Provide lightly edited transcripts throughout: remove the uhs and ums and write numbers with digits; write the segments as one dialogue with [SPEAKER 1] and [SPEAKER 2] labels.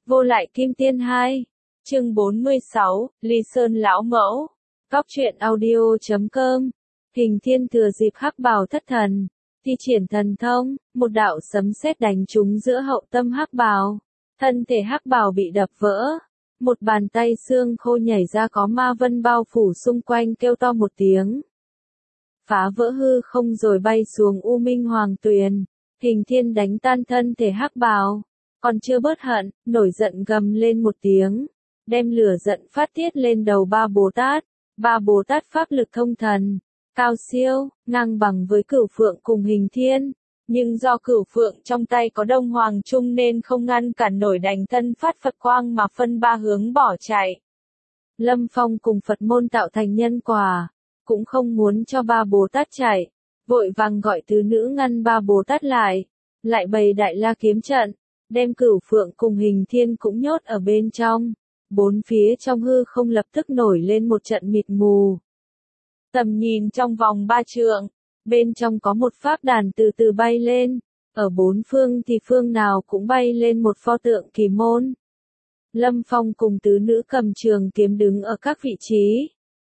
[SPEAKER 1] Vô lại kim tiên 2. Chương 46, Ly Sơn lão mẫu. Góc truyện audio.com. Hình thiên thừa dịp hắc bào thất thần, thi triển thần thông, một đạo sấm sét đánh trúng giữa hậu tâm hắc bào. Thân thể hắc bào bị đập vỡ. Một bàn tay xương khô nhảy ra có ma vân bao phủ xung quanh kêu to một tiếng. Phá vỡ hư không rồi bay xuống U Minh Hoàng Tuyền. Hình thiên đánh tan thân thể hắc bào. Còn chưa bớt hận, nổi giận gầm lên một tiếng. Đem lửa giận phát tiết lên đầu Ba Bồ Tát. Ba Bồ Tát pháp lực thông thần. Cao siêu, ngang bằng với Cửu Phượng cùng Hình thiên. Nhưng do Cửu Phượng trong tay có Đông Hoàng Trung nên không ngăn cản nổi, đành thân phát Phật quang mà phân ba hướng bỏ chạy. Lâm Phong cùng Phật môn tạo thành nhân quả. Cũng không muốn cho Ba Bồ Tát chạy. Vội vàng gọi tứ nữ ngăn Ba Bồ Tát lại. Lại bày Đại La kiếm trận. Đem Cửu Phượng cùng Hình thiên cũng nhốt ở bên trong. Bốn phía trong hư không lập tức nổi lên một trận mịt mù. Tầm nhìn trong vòng 3 trượng. Bên trong có một pháp đàn từ từ bay lên. Ở bốn phương thì phương nào cũng bay lên một pho tượng kỳ môn. Lâm Phong cùng tứ nữ cầm trường kiếm đứng ở các vị trí.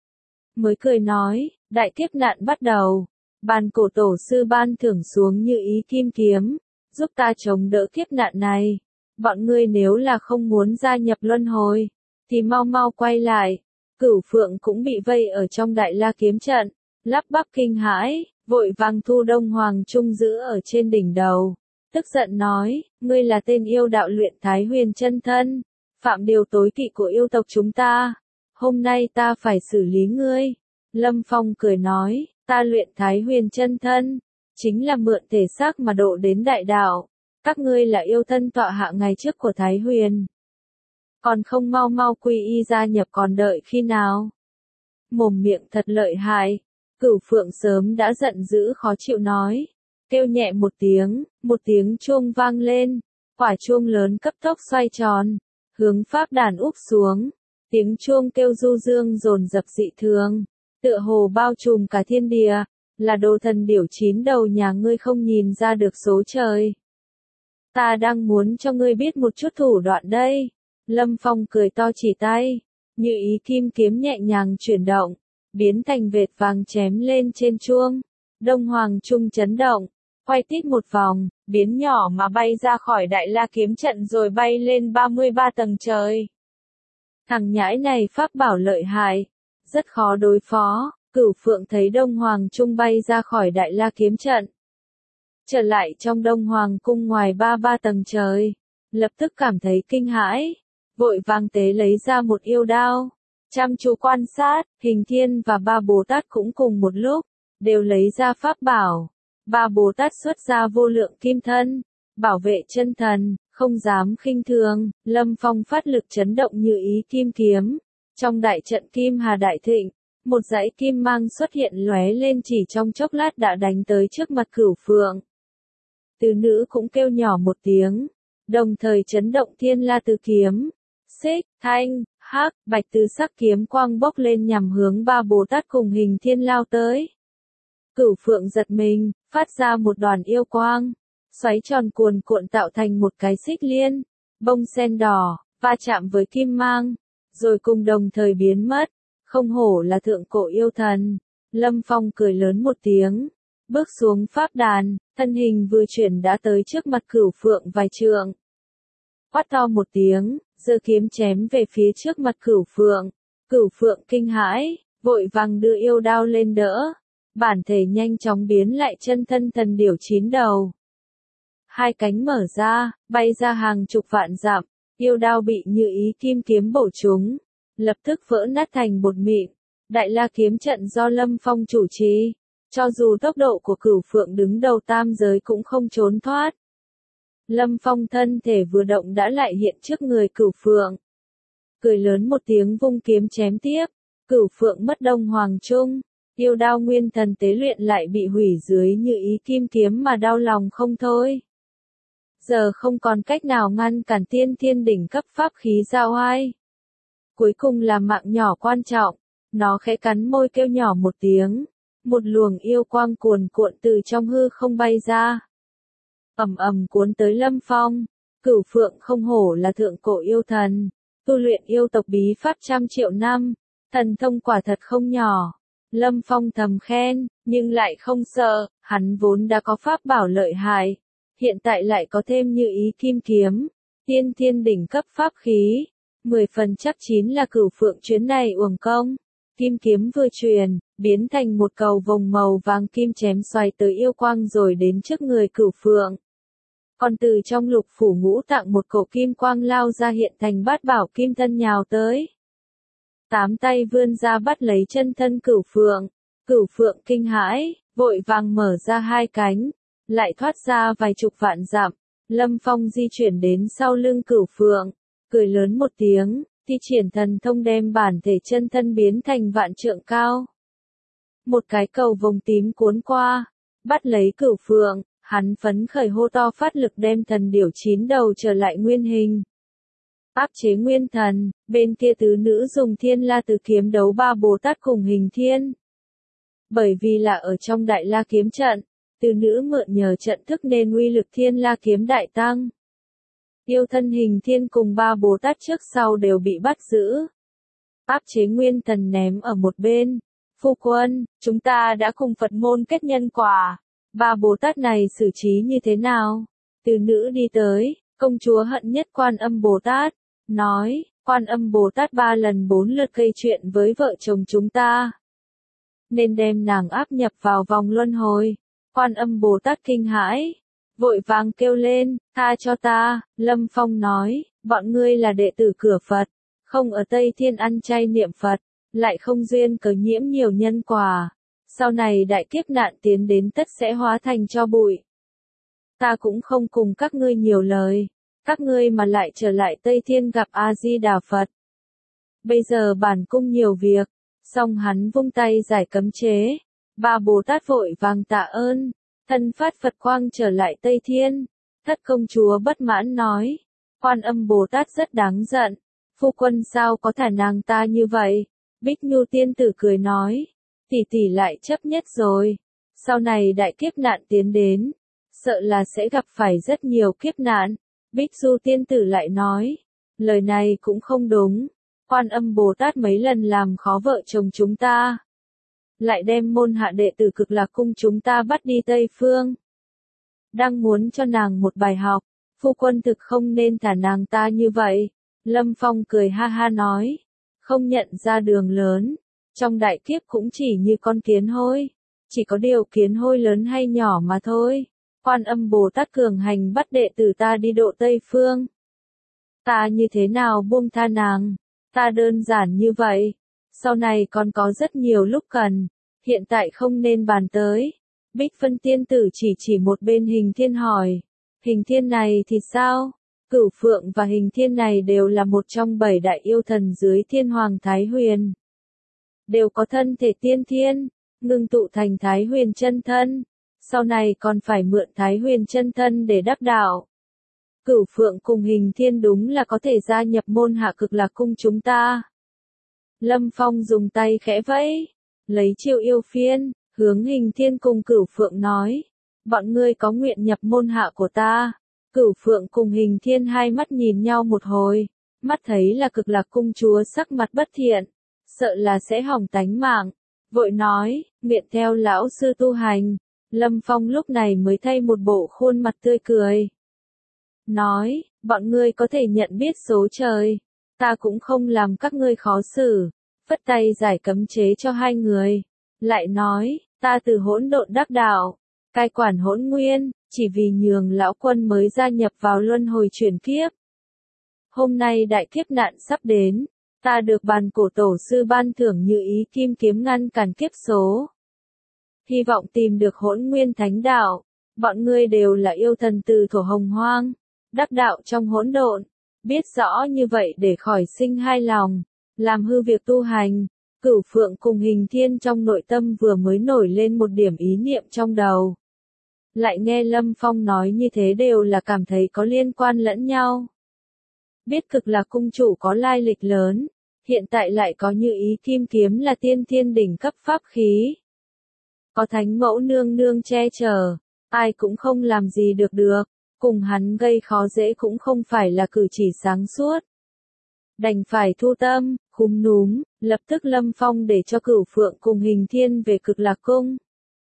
[SPEAKER 1] Mới cười nói, đại kiếp nạn bắt đầu. Bàn cổ tổ sư ban thưởng xuống như ý kim kiếm. Giúp ta chống đỡ kiếp nạn này. Bọn ngươi nếu là không muốn gia nhập luân hồi, thì mau mau quay lại. Cửu Phượng cũng bị vây ở trong Đại La kiếm trận. Lắp bắp kinh hãi, vội vàng thu Đông Hoàng Trung giữ ở trên đỉnh đầu. Tức giận nói, ngươi là tên yêu đạo luyện Thái Huyền chân thân. Phạm điều tối kỵ của yêu tộc chúng ta. Hôm nay ta phải xử lý ngươi. Lâm Phong cười nói, ta luyện Thái Huyền chân thân. Chính là mượn thể xác mà độ đến đại đạo. Các ngươi là yêu thân tọa hạ ngày trước của Thái Huyền. Còn không mau mau quy y gia nhập, còn đợi khi nào? Mồm miệng thật lợi hại. Cửu Phượng sớm đã giận dữ khó chịu nói. Kêu nhẹ một tiếng chuông vang lên. Quả chuông lớn cấp tốc xoay tròn. Hướng pháp đàn úp xuống. Tiếng chuông kêu du dương dồn dập dị thường. Tựa hồ bao trùm cả thiên địa. Là đồ thần điểu 9 đầu nhà ngươi không nhìn ra được số trời. Ta đang muốn cho ngươi biết một chút thủ đoạn đây. Lâm Phong cười to chỉ tay. Như ý kim kiếm nhẹ nhàng chuyển động. Biến thành vệt vàng chém lên trên chuông. Đông Hoàng Trung chấn động. Quay tít một vòng. Biến nhỏ mà bay ra khỏi Đại La kiếm trận rồi bay lên 33 tầng trời. Thằng nhãi này pháp bảo lợi hại. Rất khó đối phó. Cửu Phượng thấy Đông Hoàng Trung bay ra khỏi Đại La kiếm trận. Trở lại trong Đông Hoàng cung ngoài 33 tầng trời. Lập tức cảm thấy kinh hãi. Vội vàng tế lấy ra một yêu đao. Chăm chú quan sát, Hình thiên và Ba Bồ Tát cũng cùng một lúc. Đều lấy ra pháp bảo. Ba Bồ Tát xuất ra vô lượng kim thân. Bảo vệ chân thần, không dám khinh thường. Lâm Phong phát lực chấn động như ý kim kiếm. Trong đại trận kim hà đại thịnh. Một dãy kim mang xuất hiện lóe lên, chỉ trong chốc lát đã đánh tới trước mặt Cửu Phượng. Tứ nữ cũng kêu nhỏ một tiếng, đồng thời chấn động thiên la tứ kiếm. Xích, thanh, hắc, bạch tứ sắc kiếm quang bốc lên nhằm hướng Ba Bồ Tát cùng Hình thiên lao tới. Cửu Phượng giật mình, phát ra một đoàn yêu quang, xoáy tròn cuồn cuộn tạo thành một cái xích liên, bông sen đỏ, va chạm với kim mang, rồi cùng đồng thời biến mất. Không hổ là thượng cổ yêu thần. Lâm Phong cười lớn một tiếng. Bước xuống pháp đàn, thân hình vừa chuyển đã tới trước mặt Cửu Phượng vài trượng. Quát to một tiếng, giơ kiếm chém về phía trước mặt Cửu Phượng. Cửu Phượng kinh hãi, vội vàng đưa yêu đao lên đỡ. Bản thể nhanh chóng biến lại chân thân thần điểu 9 đầu. Hai cánh mở ra, bay ra hàng chục vạn dặm. Yêu đao bị như ý kim kiếm bổ trúng. Lập tức vỡ nát thành bột mịn. Đại La kiếm trận do Lâm Phong chủ trì. Cho dù tốc độ của Cửu Phượng đứng đầu tam giới cũng không trốn thoát. Lâm Phong thân thể vừa động đã lại hiện trước người Cửu Phượng. Cười lớn một tiếng vung kiếm chém tiếp. Cửu Phượng mất Đông Hoàng Trung. Yêu đao nguyên thần tế luyện lại bị hủy dưới như ý kim kiếm mà đau lòng không thôi. Giờ không còn cách nào ngăn cản tiên thiên đỉnh cấp pháp khí giao oai. Cuối cùng là mạng nhỏ quan trọng. Nó khẽ cắn môi kêu nhỏ một tiếng. Một luồng yêu quang cuồn cuộn từ trong hư không bay ra. Ầm ầm cuốn tới Lâm Phong. Cửu Phượng không hổ là thượng cổ yêu thần, tu luyện yêu tộc bí pháp trăm triệu năm, thần thông quả thật không nhỏ. Lâm Phong thầm khen, nhưng lại không sợ, hắn vốn đã có pháp bảo lợi hại, hiện tại lại có thêm Như Ý Kim Kiếm, tiên thiên đỉnh cấp pháp khí, 10 phần chắc chín là Cửu Phượng chuyến này uổng công. Kim kiếm vừa truyền, biến thành một cầu vồng màu vàng kim chém xoay tới yêu quang rồi đến trước người Cửu Phượng. Còn từ trong lục phủ ngũ tạng một cổ kim quang lao ra hiện thành bát bảo kim thân nhào tới. 8 tay vươn ra bắt lấy chân thân Cửu Phượng. Cửu Phượng kinh hãi, vội vàng mở ra hai cánh, lại thoát ra vài chục vạn dặm. Lâm Phong di chuyển đến sau lưng Cửu Phượng, cười lớn một tiếng, thi triển thần thông đem bản thể chân thân biến thành vạn trượng cao. Một cái cầu vồng tím cuốn qua, bắt lấy Cửu Phượng, hắn phấn khởi hô to phát lực đem thần điểu 9 đầu trở lại nguyên hình. Áp chế nguyên thần, bên kia tứ nữ dùng Thiên La Tứ kiếm đấu ba Bồ Tát cùng Hình Thiên. Bởi vì là ở trong Đại La kiếm trận, tứ nữ mượn nhờ trận thức nên uy lực Thiên La kiếm đại tăng. Yêu thân Hình Thiên cùng ba Bồ Tát trước sau đều bị bắt giữ. Áp chế nguyên thần ném ở một bên. Phu quân, chúng ta đã cùng Phật môn kết nhân quả. Ba Bồ Tát này xử trí như thế nào? Tứ nữ đi tới, công chúa hận nhất Quan Âm Bồ Tát. Nói, Quan Âm Bồ Tát 3 lần 4 lượt gây chuyện với vợ chồng chúng ta. Nên đem nàng áp nhập vào vòng luân hồi. Quan Âm Bồ Tát kinh hãi, vội vàng kêu lên, tha cho ta. Lâm Phong nói, bọn ngươi là đệ tử cửa Phật, không ở Tây Thiên ăn chay niệm Phật, lại không duyên cớ nhiễm nhiều nhân quả. Sau này đại kiếp nạn tiến đến tất sẽ hóa thành tro bụi. Ta cũng không cùng các ngươi nhiều lời, các ngươi mà lại trở lại Tây Thiên gặp A-di-đà Phật. Bây giờ bản cung nhiều việc, xong hắn vung tay giải cấm chế. Ba Bồ Tát vội vàng tạ ơn, thân phát Phật quang trở lại Tây Thiên. Thất công chúa bất mãn nói, Quan Âm Bồ Tát rất đáng giận, phu quân sao có thể nàng ta như vậy? Bích Nhu tiên tử cười nói, tỷ tỷ lại chấp nhất rồi, sau này đại kiếp nạn tiến đến, sợ là sẽ gặp phải rất nhiều kiếp nạn. Bích Du tiên tử lại nói, lời này cũng không đúng, Quan Âm Bồ Tát mấy lần làm khó vợ chồng chúng ta, lại đem môn hạ đệ tử Cực Lạc cung chúng ta bắt đi Tây Phương. Đang muốn cho nàng một bài học, phu quân thực không nên thả nàng ta như vậy. Lâm Phong cười ha ha nói, không nhận ra đường lớn, trong đại kiếp cũng chỉ như con kiến hôi, chỉ có điều kiến hôi lớn hay nhỏ mà thôi. Quan Âm Bồ Tát cường hành bắt đệ tử ta đi độ Tây Phương. Ta như thế nào buông tha nàng, ta đơn giản như vậy, sau này còn có rất nhiều lúc cần, hiện tại không nên bàn tới. Bích Phân tiên tử chỉ một bên Hình Thiên hỏi, Hình Thiên này thì sao? Cửu Phượng và Hình Thiên này đều là một trong 7 đại yêu thần dưới Thiên Hoàng Thái Huyền. Đều có thân thể tiên thiên, ngưng tụ thành Thái Huyền chân thân, sau này còn phải mượn Thái Huyền chân thân để đắc đạo. Cửu Phượng cùng Hình Thiên đúng là có thể gia nhập môn hạ Cực Lạc cung chúng ta. Lâm Phong dùng tay khẽ vẫy, lấy chiêu yêu phiên, hướng Hình Thiên cùng Cửu Phượng nói, bọn ngươi có nguyện nhập môn hạ của ta. Cửu Phượng cùng Hình Thiên hai mắt nhìn nhau một hồi, mắt thấy là Cực Lạc cung chúa sắc mặt bất thiện, sợ là sẽ hỏng tánh mạng, vội nói, nguyện theo lão sư tu hành. Lâm Phong lúc này mới thay một bộ khuôn mặt tươi cười. Nói, bọn ngươi có thể nhận biết số trời, ta cũng không làm các ngươi khó xử, phất tay giải cấm chế cho hai người. Lại nói, ta từ hỗn độn đắc đạo, cai quản hỗn nguyên, chỉ vì nhường lão quân mới gia nhập vào luân hồi chuyển kiếp. Hôm nay đại kiếp nạn sắp đến, ta được bàn cổ tổ sư ban thưởng Như Ý Kim kiếm ngăn cản kiếp số. Hy vọng tìm được hỗn nguyên thánh đạo, bọn ngươi đều là yêu thần từ thổ hồng hoang, đắc đạo trong hỗn độn, biết rõ như vậy để khỏi sinh hai lòng, làm hư việc tu hành. Cửu Phượng cùng Hình Thiên trong nội tâm vừa mới nổi lên một điểm ý niệm trong đầu. Lại nghe Lâm Phong nói như thế đều là cảm thấy có liên quan lẫn nhau. Biết Cực Lạc cung chủ có lai lịch lớn, hiện tại lại có Như Ý Kim kiếm là tiên thiên đỉnh cấp pháp khí. Có Thánh Mẫu nương nương che chở, ai cũng không làm gì được. cùng hắn gây khó dễ cũng không phải là cử chỉ sáng suốt. Đành phải thu tâm, khúm núm, lập tức Lâm Phong để cho Cửu Phượng cùng Hình Thiên về Cực Lạc Cung.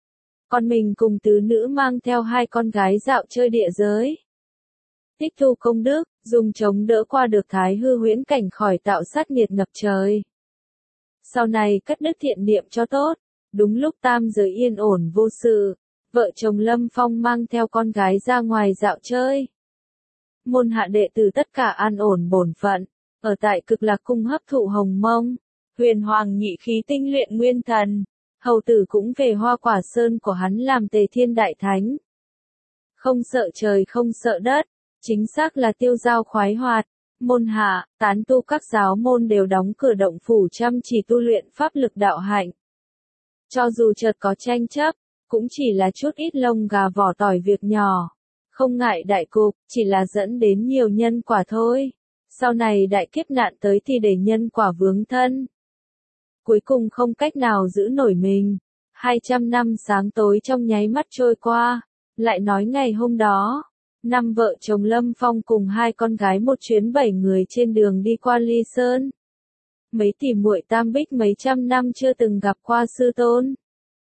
[SPEAKER 1] Còn mình cùng tứ nữ mang theo hai con gái dạo chơi địa giới. Tích thu công đức, dùng chống đỡ qua được Thái Hư huyễn cảnh khỏi tạo sát nghiệt ngập trời. Sau này cất đức thiện niệm cho tốt, đúng lúc tam giới yên ổn vô sự, vợ chồng Lâm Phong mang theo con gái ra ngoài dạo chơi. Môn hạ đệ tử tất cả an ổn bổn phận, ở tại Cực Lạc Cung hấp thụ hồng mông, huyền hoàng nhị khí tinh luyện nguyên thần, hầu tử cũng về Hoa Quả Sơn của hắn làm Tề Thiên Đại Thánh. Không sợ trời không sợ đất, chính xác là tiêu dao khoái hoạt. Môn hạ, tán tu các giáo môn đều đóng cửa động phủ chăm chỉ tu luyện pháp lực đạo hạnh. Cho dù chợt có tranh chấp, cũng chỉ là chút ít lông gà vỏ tỏi việc nhỏ. Không ngại đại cục, chỉ là dẫn đến nhiều nhân quả thôi. Sau này đại kiếp nạn tới thì để nhân quả vướng thân. Cuối cùng không cách nào giữ nổi mình. 200 năm sáng tối trong nháy mắt trôi qua. Lại nói ngày hôm đó, năm vợ chồng Lâm Phong cùng hai con gái một chuyến 7 người trên đường đi qua Ly Sơn. Mấy tỷ muội Tam Bích mấy trăm năm chưa từng gặp qua sư tôn,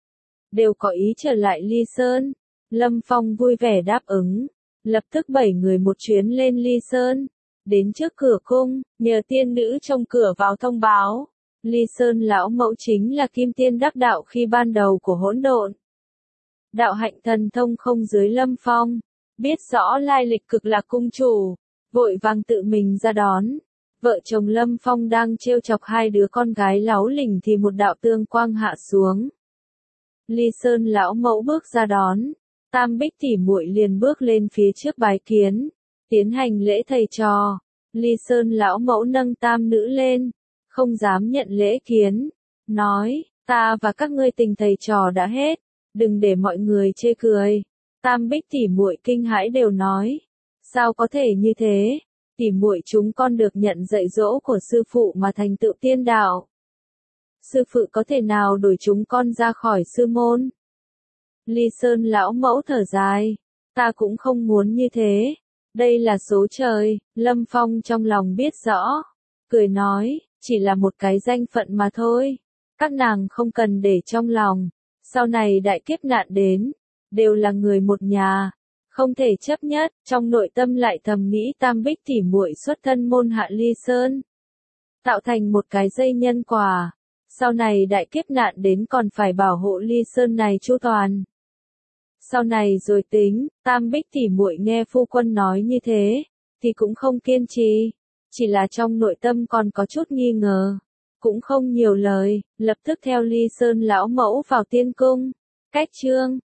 [SPEAKER 1] đều có ý trở lại Ly Sơn. Lâm Phong vui vẻ đáp ứng, lập tức 7 người một chuyến lên Ly Sơn. Đến trước cửa cung, nhờ tiên nữ trong cửa vào thông báo, Ly Sơn lão mẫu chính là Kim Tiên đắc đạo khi ban đầu của hỗn độn. Đạo hạnh thần thông không dưới Lâm Phong, biết rõ lai lịch Cực Lạc cung chủ, vội vàng tự mình ra đón. Vợ chồng Lâm Phong đang trêu chọc hai đứa con gái láu lỉnh thì một đạo tương quang hạ xuống. Ly Sơn lão mẫu bước ra đón, Tam Bích tỷ muội liền bước lên phía trước bái kiến, tiến hành lễ thầy trò. Ly Sơn lão mẫu nâng tam nữ lên, không dám nhận lễ kiến, nói, ta và các ngươi tình thầy trò đã hết, đừng để mọi người chê cười. Tam Bích tỷ muội kinh hãi đều nói, sao có thể như thế? Tỷ muội chúng con được nhận dạy dỗ của sư phụ mà thành tựu tiên đạo. Sư phụ có thể nào đuổi chúng con ra khỏi sư môn? Ly Sơn lão mẫu thở dài, ta cũng không muốn như thế. Đây là số trời. Lâm Phong trong lòng biết rõ, cười nói, chỉ là một cái danh phận mà thôi. Các nàng không cần để trong lòng. Sau này đại kiếp nạn đến, đều là người một nhà, không thể chấp nhất. Trong nội tâm lại thầm nghĩ Tam Bích tỷ muội xuất thân môn hạ Ly Sơn, tạo thành một cái dây nhân quả. Sau này đại kiếp nạn đến còn phải bảo hộ Ly Sơn này chu toàn. Sau này rồi tính. Tam Bích tỷ muội nghe phu quân nói như thế, thì cũng không kiên trì, chỉ là trong nội tâm còn có chút nghi ngờ, cũng không nhiều lời, lập tức theo Ly Sơn lão mẫu vào tiên cung. Cách chương